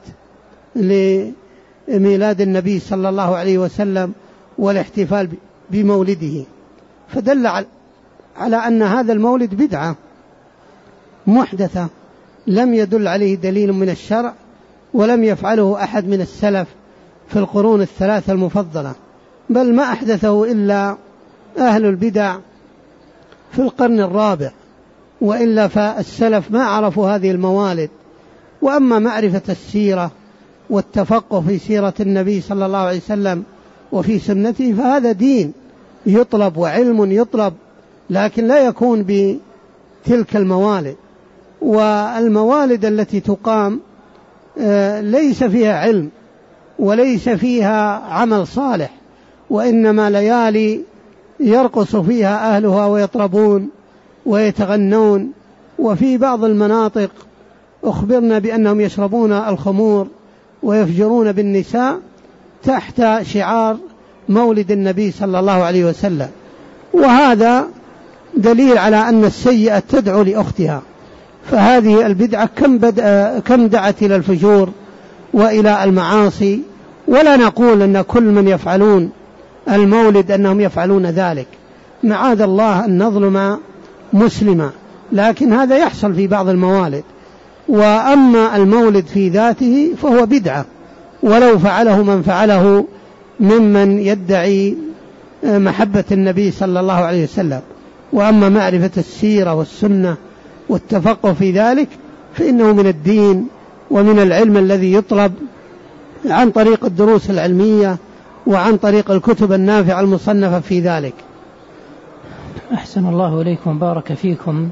لميلاد النبي صلى الله عليه وسلم والاحتفال بمولده، فدل على أن هذا المولد بدعة محدثة لم يدل عليه دليل من الشرع ولم يفعله أحد من السلف في القرون الثلاثة المفضلة، بل ما أحدثه إلا أهل البدع في القرن الرابع، وإلا فالسلف ما عرفوا هذه الموالد. وأما معرفة السيرة والتفقه في سيرة النبي صلى الله عليه وسلم وفي سنته فهذا دين يطلب وعلم يطلب، لكن لا يكون بتلك الموالد. والموالد التي تقام ليس فيها علم وليس فيها عمل صالح، وإنما ليالي يرقص فيها أهلها ويطربون ويتغنون. وفي بعض المناطق أخبرنا بأنهم يشربون الخمور ويفجرون بالنساء تحت شعار مولد النبي صلى الله عليه وسلم، وهذا دليل على أن السيئة تدعو لأختها. فهذه البدعة كم, كم دعت إلى الفجور وإلى المعاصي، ولا نقول أن كل من يفعلون المولد أنهم يفعلون ذلك، معاذ الله أن نظلم مسلما، لكن هذا يحصل في بعض الموالد. وأما المولد في ذاته فهو بدعة ولو فعله من فعله ممن يدعي محبة النبي صلى الله عليه وسلم. وأما معرفة السيرة والسنة والتفقه في ذلك فإنه من الدين ومن العلم الذي يطلب عن طريق الدروس العلمية وعن طريق الكتب النافعة المصنفة في ذلك. أحسن الله إليكم، بارك فيكم.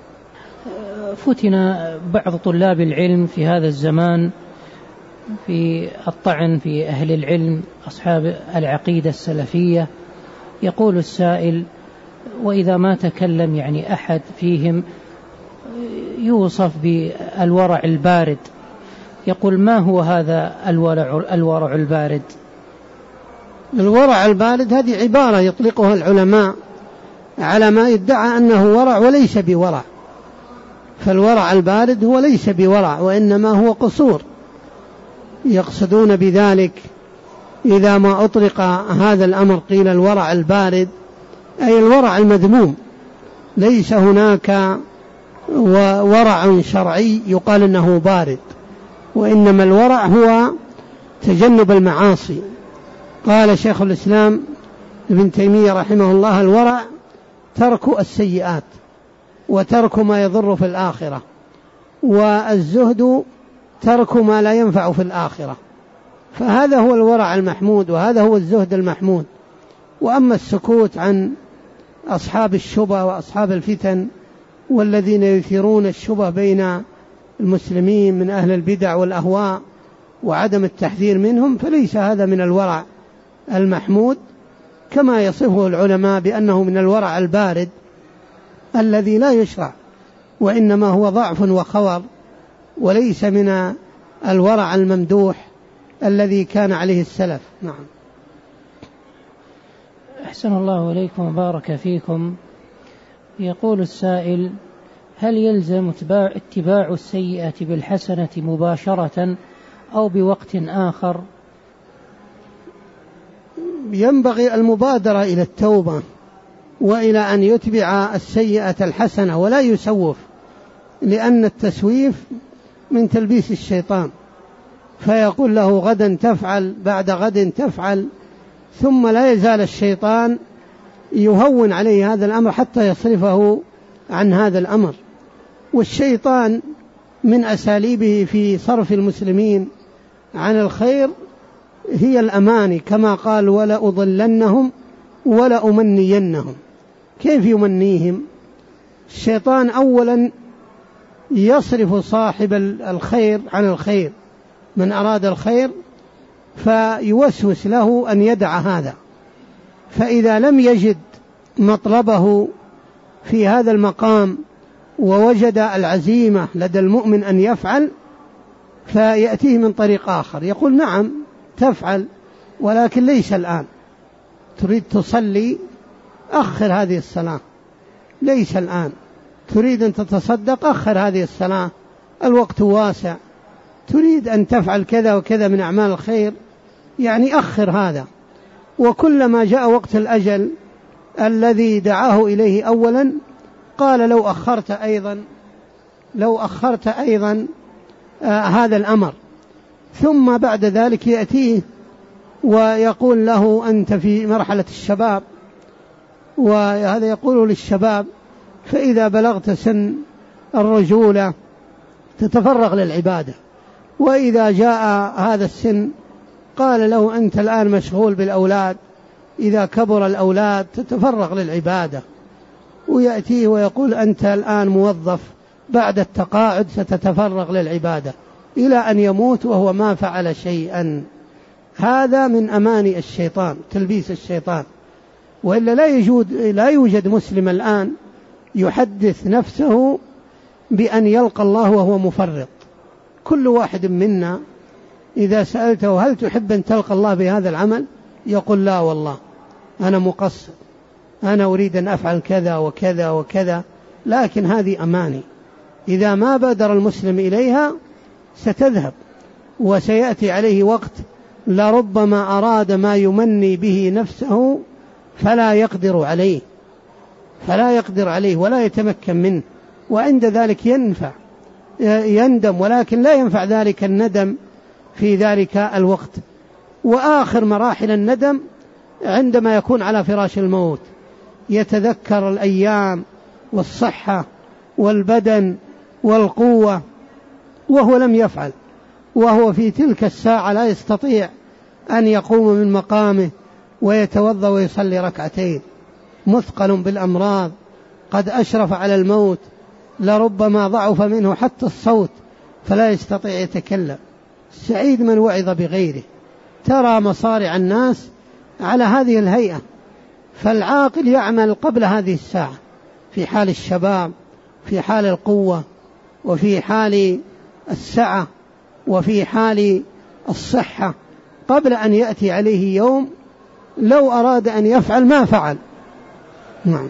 فتن بعض طلاب العلم في هذا الزمان في الطعن في أهل العلم أصحاب العقيدة السلفية. يقول السائل: وإذا ما تكلم يعني أحد فيهم يوصف بالورع البارد، يقول: ما هو هذا الورع, الورع البارد؟ الورع البارد هذه عبارة يطلقها العلماء على ما يدعى أنه ورع وليس بورع، فالورع البارد هو ليس بورع وإنما هو قصور. يقصدون بذلك إذا ما أطلق هذا الأمر قيل الورع البارد أي الورع المذموم، ليس هناك ورع شرعي يقال أنه بارد، وإنما الورع هو تجنب المعاصي. قال شيخ الإسلام ابن تيمية رحمه الله: الورع ترك السيئات وترك ما يضر في الآخرة، والزهد ترك ما لا ينفع في الآخرة. فهذا هو الورع المحمود وهذا هو الزهد المحمود. وأما السكوت عن أصحاب الشبه وأصحاب الفتن والذين يثيرون الشبه بين المسلمين من أهل البدع والأهواء وعدم التحذير منهم فليس هذا من الورع المحمود، كما يصفه العلماء بأنه من الورع البارد الذي لا يشرع، وإنما هو ضعف وخور وليس من الورع الممدوح الذي كان عليه السلف. نعم. أحسن الله إليكم وبارك فيكم. يقول السائل: هل يلزم اتباع السيئة بالحسنة مباشرة أو بوقت آخر؟ ينبغي المبادرة إلى التوبة وإلى أن يتبع السيئة الحسنة ولا يسوف، لأن التسويف من تلبيس الشيطان، فيقول له غدا تفعل بعد غد تفعل، ثم لا يزال الشيطان يهون عليه هذا الأمر حتى يصرفه عن هذا الأمر. والشيطان من أساليبه في صرف المسلمين عن الخير هي الأماني، كما قال ولا أضلنهم ولا أمنينهم. كيف يمنيهم؟ الشيطان أولا يصرف صاحب الخير عن الخير، من أراد الخير فيوسوس له أن يدع هذا، فإذا لم يجد مطلبه في هذا المقام ووجد العزيمة لدى المؤمن أن يفعل، فيأتيه من طريق آخر يقول نعم تفعل ولكن ليس الآن، تريد تصلي أخر هذه الصلاة، ليس الآن، تريد أن تتصدق أخر هذه الصلاة، الوقت واسع، تريد أن تفعل كذا وكذا من أعمال الخير، يعني أخر هذا. وكلما جاء وقت الأجل الذي دعاه إليه أولا قال لو أخرت أيضا لو أخرت أيضا آه هذا الأمر، ثم بعد ذلك يأتيه ويقول له أنت في مرحلة الشباب، وهذا يقوله للشباب، فإذا بلغت سن الرجولة تتفرغ للعبادة، وإذا جاء هذا السن قال له أنت الآن مشغول بالأولاد، إذا كبر الأولاد تتفرغ للعبادة، ويأتيه ويقول أنت الآن موظف، بعد التقاعد ستتفرغ للعبادة، إلى أن يموت وهو ما فعل شيئا. هذا من أماني الشيطان، تلبيس الشيطان. وإلا لا يوجد, لا يوجد مسلم الآن يحدث نفسه بأن يلقى الله وهو مفرط. كل واحد منا إذا سألته هل تحب أن تلقى الله بهذا العمل؟ يقول لا والله أنا مقصر، أنا أريد أن أفعل كذا وكذا وكذا، لكن هذه أماني إذا ما بادر المسلم إليها ستذهب، وسيأتي عليه وقت لربما أراد ما يمني به نفسه فلا يقدر عليه فلا يقدر عليه ولا يتمكن منه، وعند ذلك ينفع يندم، ولكن لا ينفع ذلك الندم في ذلك الوقت. وآخر مراحل الندم عندما يكون على فراش الموت، يتذكر الأيام والصحة والبدن والقوة وهو لم يفعل، وهو في تلك الساعة لا يستطيع أن يقوم من مقامه ويتوضأ ويصلي ركعتين، مثقل بالأمراض، قد أشرف على الموت، لربما ضعف منه حتى الصوت فلا يستطيع يتكلم. سعيد من وعظ بغيره. ترى مصارع الناس على هذه الهيئة، فالعاقل يعمل قبل هذه الساعة، في حال الشباب، في حال القوة، وفي حال السعة، وفي حال الصحة، قبل أن يأتي عليه يوم لو أراد أن يفعل ما فعل. نعم.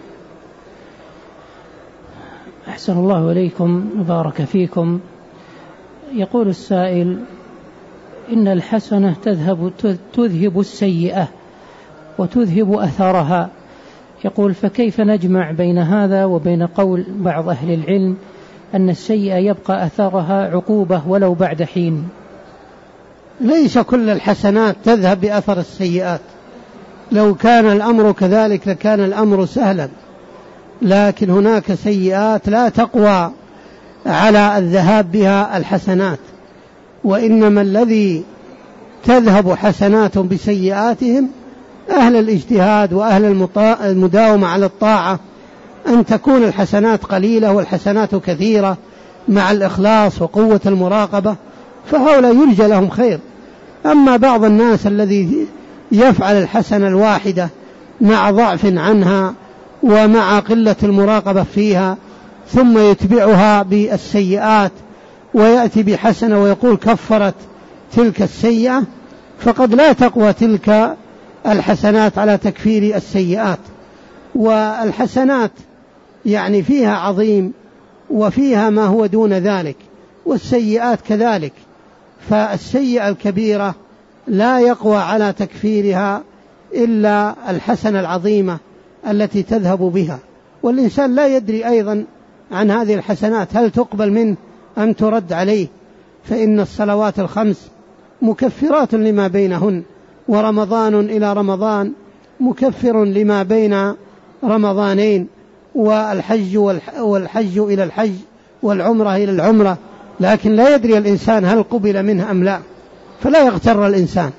أحسن الله إليكم وبارك فيكم. يقول السائل إن الحسنة تذهب تذهب السيئة وتذهب أثرها، يقول فكيف نجمع بين هذا وبين قول بعض أهل العلم أن السيئة يبقى أثرها عقوبة ولو بعد حين؟ ليس كل الحسنات تذهب بأثر السيئات، لو كان الأمر كذلك لكان الأمر سهلا، لكن هناك سيئات لا تقوى على الذهاب بها الحسنات، وإنما الذي تذهب حسنات بسيئاتهم أهل الاجتهاد وأهل المداومة على الطاعة، أن تكون الحسنات قليلة والحسنات كثيرة مع الإخلاص وقوة المراقبة، فهؤلاء يرجى لهم خير. أما بعض الناس الذي يفعل الحسنة الواحدة مع ضعف عنها ومع قلة المراقبة فيها ثم يتبعها بالسيئات ويأتي بحسنة ويقول كفرت تلك السيئة، فقد لا تقوى تلك الحسنات على تكفير السيئات. والحسنات يعني فيها عظيم وفيها ما هو دون ذلك، والسيئات كذلك، فالسيئة الكبيرة لا يقوى على تكفيرها إلا الحسنة العظيمة التي تذهب بها. والإنسان لا يدري أيضا عن هذه الحسنات هل تقبل منه أم ترد عليه، فإن الصلوات الخمس مكفرات لما بينهن، ورمضان إلى رمضان مكفر لما بين رمضانين، والحج والحج إلى الحج والعمرة إلى العمرة، لكن لا يدري الإنسان هل قبل منه أم لا، فلا يغتر الإنسان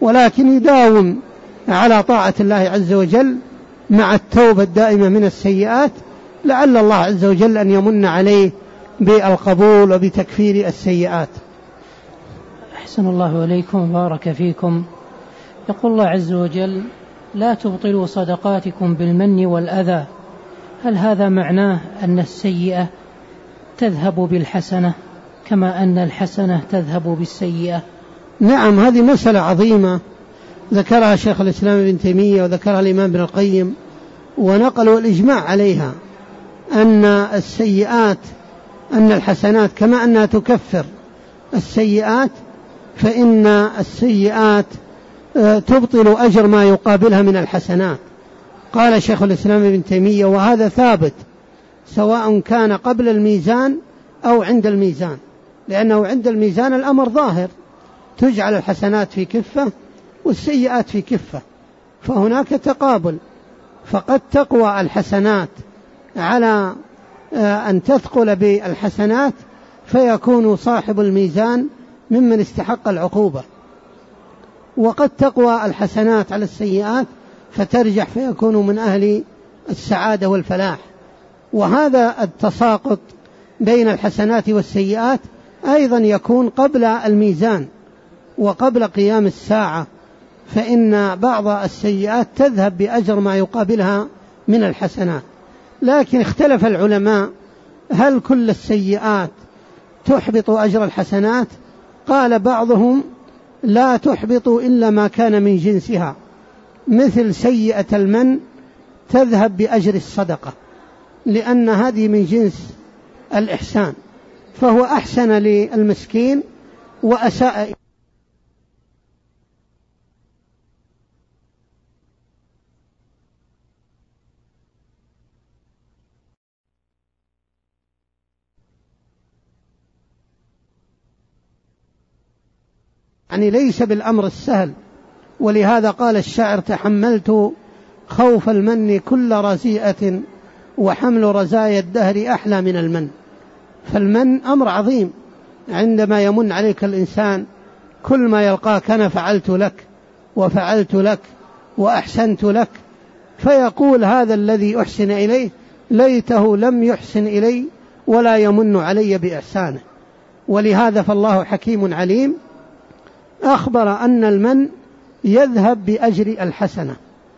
ولكن يداوم على طاعة الله عز وجل مع التوبة الدائمة من السيئات، لعل الله عز وجل أن يمن عليه بالقبول وبتكفير السيئات. أحسن الله إليكم بارك فيكم. يقول الله عز وجل: لا تبطلوا صدقاتكم بالمن والأذى. هل هذا معناه أن السيئة تذهب بالحسنة كما أن الحسنة تذهب بالسيئة؟ نعم، هذه مسألة عظيمة ذكرها شيخ الإسلام ابن تيمية وذكرها الإمام ابن القيم، ونقلوا الإجماع عليها أن السيئات أن الحسنات كما أنها تكفر السيئات، فإن السيئات تبطل أجر ما يقابلها من الحسنات. قال شيخ الإسلام ابن تيمية: وهذا ثابت سواء كان قبل الميزان أو عند الميزان، لأنه عند الميزان الأمر ظاهر، تجعل الحسنات في كفة والسيئات في كفة، فهناك تقابل، فقد تقوى الحسنات على أن تثقل بالحسنات فيكون صاحب الميزان ممن استحق العقوبة، وقد تقوى الحسنات على السيئات فترجح فيكون من أهل السعادة والفلاح. وهذا التساقط بين الحسنات والسيئات أيضا يكون قبل الميزان وقبل قيام الساعة، فإن بعض السيئات تذهب بأجر ما يقابلها من الحسنات. لكن اختلف العلماء: هل كل السيئات تحبط أجر الحسنات؟ قال بعضهم: لا تحبط إلا ما كان من جنسها، مثل سيئة المن تذهب بأجر الصدقة، لأن هذه من جنس الإحسان، فهو أحسن للمسكين وأساء. يعني ليس بالأمر السهل، ولهذا قال الشاعر: تحملت خوف المن كل رزيئة وحمل رزايا الدهر أحلى من المن. فالمن أمر عظيم، عندما يمن عليك الإنسان كل ما يلقاك: أنا فعلت لك وفعلت لك وأحسنت لك، فيقول هذا الذي أحسن إليه ليته لم يحسن إلي ولا يمن علي بإحسانه. ولهذا فالله حكيم عليم، أخبر أن المن يذهب بأجر الحسنة.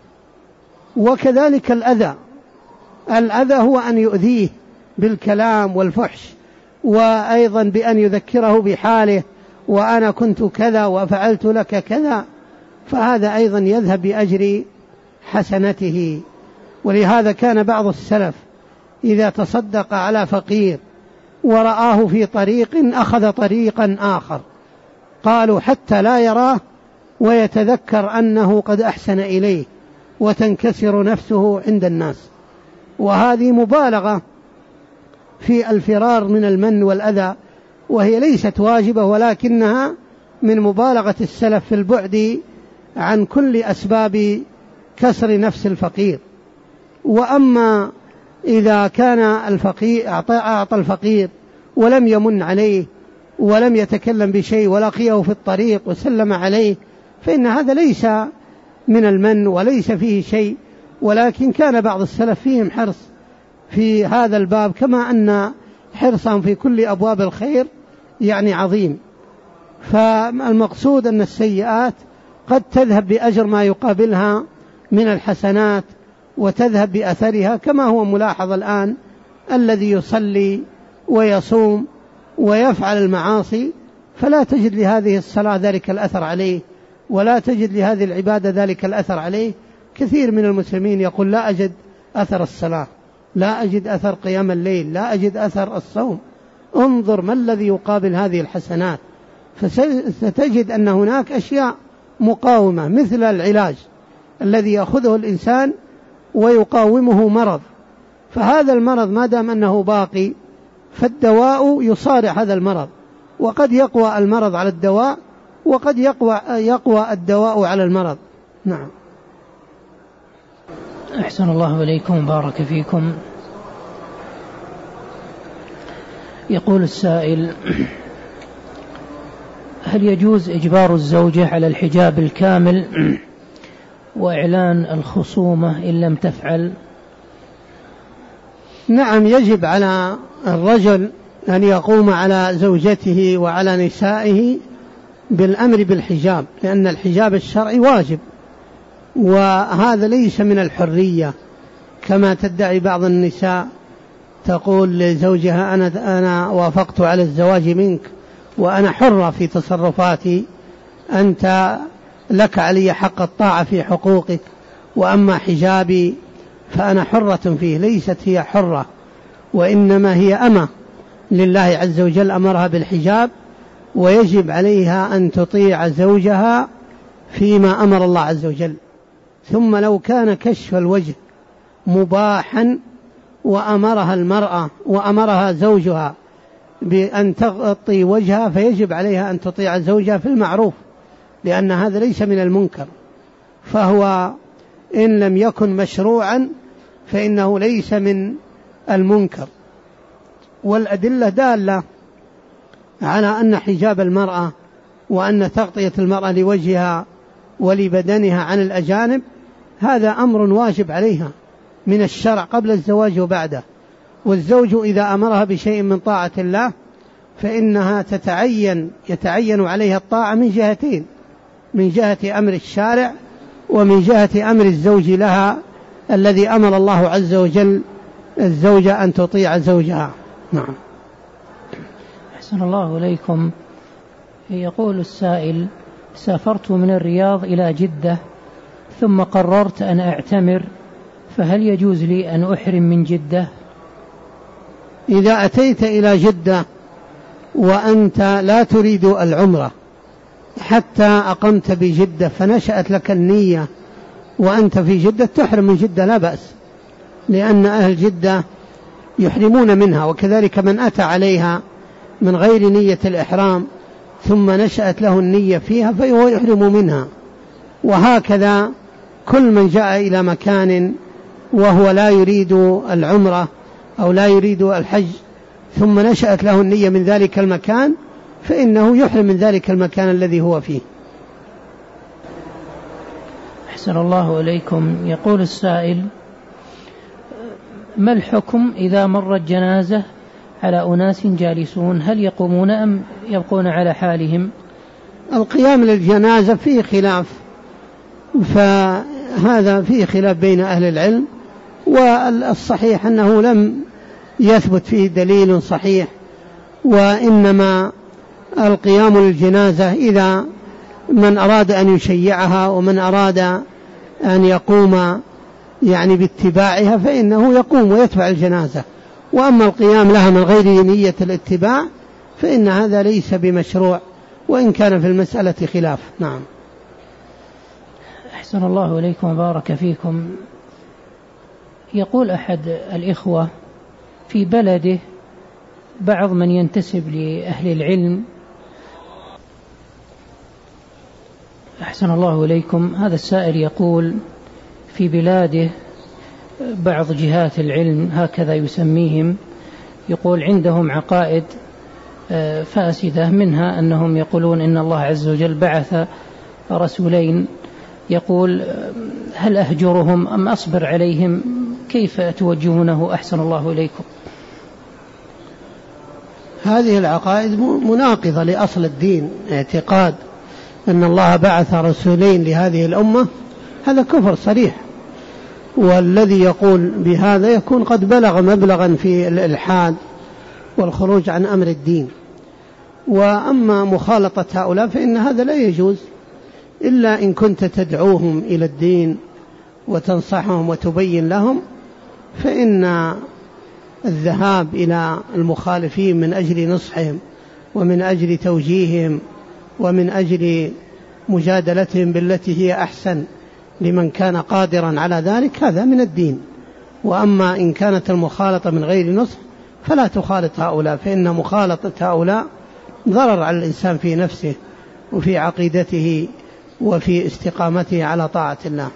وكذلك الأذى، الأذى هو أن يؤذيه بالكلام والفحش، وأيضا بأن يذكره بحاله: وأنا كنت كذا وفعلت لك كذا، فهذا أيضا يذهب بأجر حسنته. ولهذا كان بعض السلف إذا تصدق على فقير ورآه في طريق أخذ طريقا آخر، قالوا حتى لا يراه ويتذكر أنه قد أحسن إليه وتنكسر نفسه عند الناس. وهذه مبالغة في الفرار من المن والأذى، وهي ليست واجبة، ولكنها من مبالغة السلف في البعد عن كل أسباب كسر نفس الفقير. وأما إذا كان الفقير أعطى, أعطى الفقير ولم يمن عليه ولم يتكلم بشيء ولقيه في الطريق وسلم عليه، فإن هذا ليس من المن وليس فيه شيء، ولكن كان بعض السلف فيهم حرص في هذا الباب، كما أن حرصهم في كل أبواب الخير يعني عظيم. فالمقصود أن السيئات قد تذهب بأجر ما يقابلها من الحسنات وتذهب بأثرها، كما هو ملاحظ الآن: الذي يصلي ويصوم ويفعل المعاصي فلا تجد لهذه الصلاة ذلك الأثر عليه، ولا تجد لهذه العبادة ذلك الأثر عليه. كثير من المسلمين يقول: لا أجد أثر الصلاة، لا أجد أثر قيام الليل، لا أجد أثر الصوم. انظر ما الذي يقابل هذه الحسنات، فستجد أن هناك أشياء مقاومة، مثل العلاج الذي يأخذه الإنسان ويقاومه مرض، فهذا المرض ما دام أنه باقي فالدواء يصارع هذا المرض، وقد يقوى المرض على الدواء وقد يقوى, يقوى الدواء على المرض. نعم. أحسن الله إليكم بارك فيكم. يقول السائل: هل يجوز إجبار الزوجة على الحجاب الكامل وإعلان الخصومة إن لم تفعل؟ نعم، يجب على الرجل أن يقوم على زوجته وعلى نسائه بالأمر بالحجاب، لأن الحجاب الشرعي واجب، وهذا ليس من الحرية كما تدعي بعض النساء، تقول لزوجها أنا, أنا وافقت على الزواج منك وأنا حرة في تصرفاتي، أنت لك علي حق الطاعة في حقوقك، وأما حجابي فأنا حرة فيه. ليست هي حرة، وإنما هي أمة لله عز وجل أمرها بالحجاب، ويجب عليها أن تطيع زوجها فيما أمر الله عز وجل. ثم لو كان كشف الوجه مباحا وأمرها المرأة وأمرها زوجها بأن تغطي وجهها، فيجب عليها أن تطيع زوجها في المعروف، لأن هذا ليس من المنكر، فهو إن لم يكن مشروعا فإنه ليس من المنكر. والأدلة دالة على أن حجاب المرأة وأن تغطية المرأة لوجهها ولبدنها عن الأجانب هذا أمر واجب عليها من الشرع قبل الزواج وبعده. والزوج إذا أمرها بشيء من طاعة الله فإنها تتعين يتعين عليها الطاعة من جهتين، من جهة أمر الشارع ومن جهة أمر الزوج لها الذي أمر الله عز وجل الزوجة أن تطيع زوجها. نعم. أحسن الله إليكم. يقول السائل: سافرت من الرياض إلى جدة ثم قررت أن أعتمر، فهل يجوز لي أن أحرم من جدة؟ إذا أتيت إلى جدة وأنت لا تريد العمرة حتى أقمت بجدة فنشأت لك النية وأنت في جدة، تحرم من جدة لا بأس، لأن أهل جدة يحرمون منها، وكذلك من أتى عليها من غير نية الإحرام ثم نشأت له النية فيها فهو يحرم منها. وهكذا كل من جاء إلى مكان وهو لا يريد العمرة أو لا يريد الحج ثم نشأت له النية من ذلك المكان فإنه يحرم من ذلك المكان الذي هو فيه. أحسن الله إليكم. يقول السائل: ما الحكم إذا مرت جنازة على أناس جالسون، هل يقومون أم يبقون على حالهم؟ القيام للجنازة فيه خلاف، فهذا فيه خلاف بين أهل العلم، والصحيح أنه لم يثبت فيه دليل صحيح، وإنما القيام للجنازة إذا من أراد أن يشيعها ومن أراد أن يقوم يعني باتباعها فإنه يقوم ويتبع الجنازة، وأما القيام لها من غير نية الاتباع فإن هذا ليس بمشروع، وإن كان في المسألة خلاف. نعم. أحسن الله إليكم وبارك فيكم. يقول أحد الإخوة: في بلده بعض من ينتسب لأهل العلم. أحسن الله إليكم. هذا السائل يقول: في بلاده بعض جهات العلم هكذا يسميهم، يقول عندهم عقائد فاسدة، منها أنهم يقولون إن الله عز وجل بعث رسولين. يقول: هل أهجرهم أم أصبر عليهم؟ كيف توجهونه أحسن الله إليكم؟ هذه العقائد مناقضة لأصل الدين. اعتقاد أن الله بعث رسولين لهذه الأمة هذا كفر صريح، والذي يقول بهذا يكون قد بلغ مبلغا في الإلحاد والخروج عن أمر الدين. وأما مخالطة هؤلاء فإن هذا لا يجوز إلا إن كنت تدعوهم إلى الدين وتنصحهم وتبين لهم، فإن الذهاب إلى المخالفين من أجل نصحهم ومن أجل توجيههم ومن أجل مجادلتهم بالتي هي أحسن لمن كان قادرا على ذلك هذا من الدين. وأما إن كانت المخالطة من غير نصح فلا تخالط هؤلاء، فإن مخالطة هؤلاء ضرر على الإنسان في نفسه وفي عقيدته وفي استقامته على طاعة الله.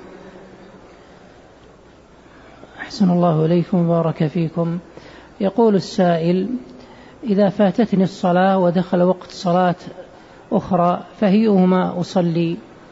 أحسن الله إليكم وبارك فيكم. يقول السائل: إذا فاتتني الصلاة ودخل وقت صلاة أخرى فهيهما أصلي؟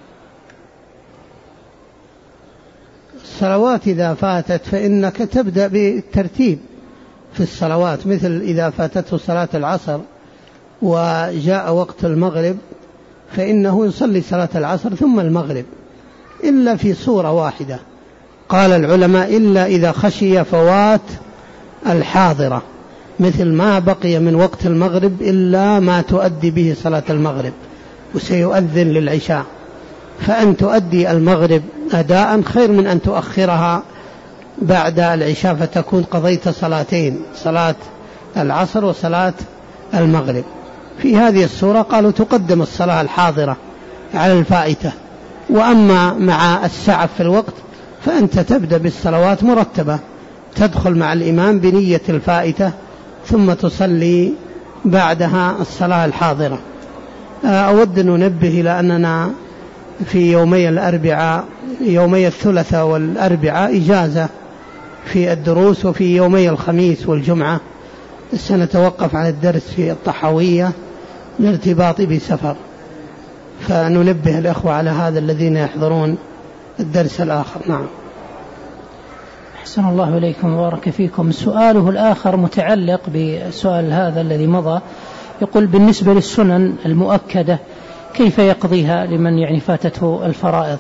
الصلوات إذا فاتت فإنك تبدأ بالترتيب في الصلوات، مثل إذا فاتته صلاة العصر وجاء وقت المغرب فإنه يصلي صلاة العصر ثم المغرب، إلا في صورة واحدة قال العلماء إلا إذا خشي فوات الحاضرة، مثل ما بقي من وقت المغرب إلا ما تؤدي به صلاة المغرب وسيؤذن للعشاء، فأن تؤدي المغرب أداء خير من أن تؤخرها بعد العشاء فتكون قضيت صلاتين، صلاة العصر وصلاة المغرب. في هذه الصورة قالوا تقدم الصلاة الحاضرة على الفائتة. وأما مع السعف في الوقت فأنت تبدأ بالصلوات مرتبة، تدخل مع الإمام بنية الفائتة ثم تصلي بعدها الصلاة الحاضرة. أود أن ننبه إلى أننا في يومي الأربعاء يومي الثلاثاء والأربعاء إجازة في الدروس، وفي يومي الخميس والجمعة سنتوقف عن الدرس في الطحاوية لارتباط بسفر، فننبه الأخوة على هذا الذين يحضرون الدرس الآخر. نعم. أحسن الله إليكم وبارك فيكم. سؤاله الآخر متعلق بسؤال هذا الذي مضى، يقول بالنسبة للسنن المؤكدة كيف يقضيها لمن يعني فاتته الفرائض؟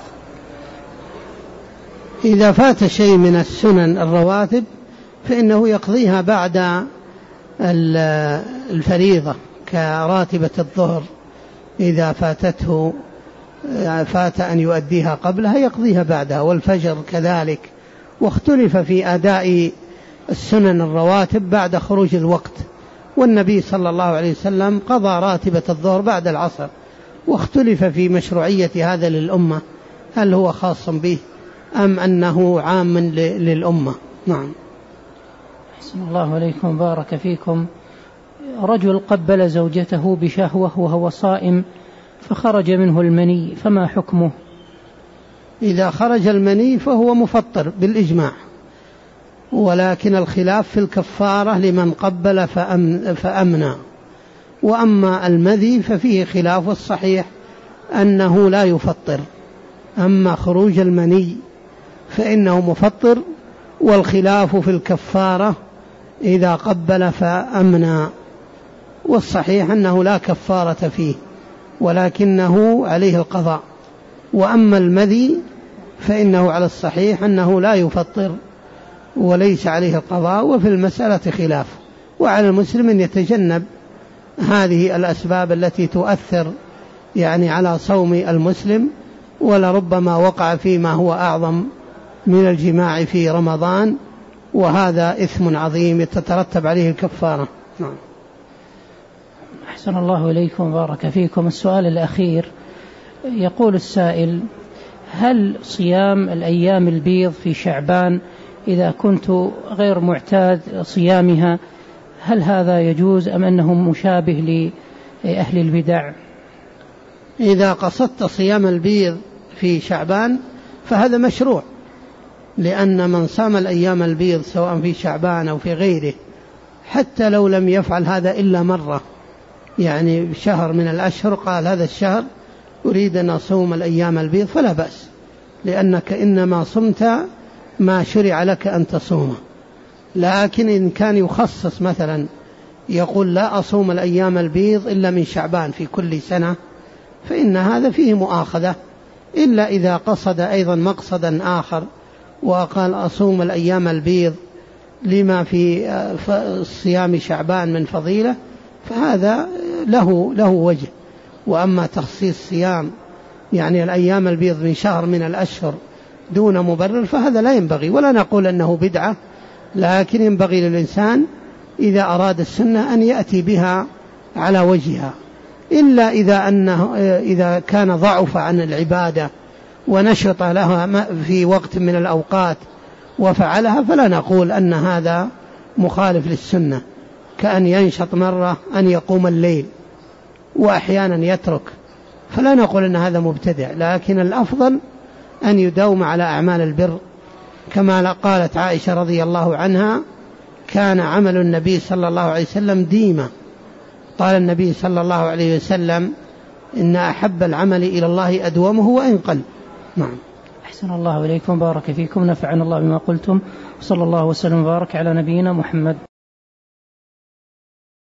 إذا فات شيء من السنن الرواتب فإنه يقضيها بعد الفريضة، كراتبة الظهر إذا فاتته فات أن يؤديها قبلها يقضيها بعدها، والفجر كذلك. واختلف في أداء السنن الرواتب بعد خروج الوقت، والنبي صلى الله عليه وسلم قضى راتبة الظهر بعد العصر، واختلف في مشروعية هذا للأمة، هل هو خاص به أم أنه عام للأمة. نعم. أحسن الله عليكم بارك فيكم. رجل قبل زوجته بشهوة وهو صائم فخرج منه المني، فما حكمه؟ إذا خرج المني فهو مفطر بالإجماع، ولكن الخلاف في الكفارة لمن قبل فأمنى. وأما المذي ففيه خلاف، والصحيح أنه لا يفطر. أما خروج المني فإنه مفطر، والخلاف في الكفارة إذا قبل فأمنى، والصحيح أنه لا كفارة فيه ولكنه عليه القضاء. وأما المذي فإنه على الصحيح أنه لا يفطر وليس عليه القضاء، وفي المسألة خلاف. وعلى المسلم أن يتجنب هذه الأسباب التي تؤثر يعني على صوم المسلم، ولربما وقع فيما هو أعظم من الجماع في رمضان، وهذا إثم عظيم يتترتب عليه الكفارة. نعم. أحسن الله إليكم بارك فيكم. السؤال الأخير يقول السائل: هل صيام الأيام البيض في شعبان إذا كنت غير معتاد صيامها هل هذا يجوز أم أنه مشابه لأهل البدع؟ إذا قصدت صيام البيض في شعبان فهذا مشروع، لأن من صام الأيام البيض سواء في شعبان أو في غيره حتى لو لم يفعل هذا إلا مرة، يعني شهر من الأشهر قال هذا الشهر أريد أن أصوم الأيام البيض فلا بأس، لأنك إنما صمت ما شرع لك أن تصومه. لكن إن كان يخصص مثلا يقول لا أصوم الأيام البيض إلا من شعبان في كل سنة فإن هذا فيه مؤاخذة، إلا إذا قصد أيضا مقصدا آخر وقال أصوم الأيام البيض لما في صيام شعبان من فضيلة فهذا له له وجه. وأما تخصيص صيام يعني الأيام البيض من شهر من الأشهر دون مبرر فهذا لا ينبغي، ولا نقول أنه بدعة، لكن ينبغي للإنسان إذا أراد السنة أن يأتي بها على وجهها، إلا إذا أنه إذا كان ضعف عن العبادة ونشط لها في وقت من الأوقات وفعلها فلا نقول أن هذا مخالف للسنة، كأن ينشط مرة أن يقوم الليل وأحيانا يترك، فلا نقول أن هذا مبتدع، لكن الأفضل أن يداوم على أعمال البر، كما قالت عائشة رضي الله عنها: كان عمل النبي صلى الله عليه وسلم ديما. قال النبي صلى الله عليه وسلم: إن أحب العمل إلى الله أدومه وإن قل. نعم. أحسن الله إليكم، بارك فيكم، نفعنا الله بما قلتم، وصلى الله وسلم وبارك على نبينا محمد.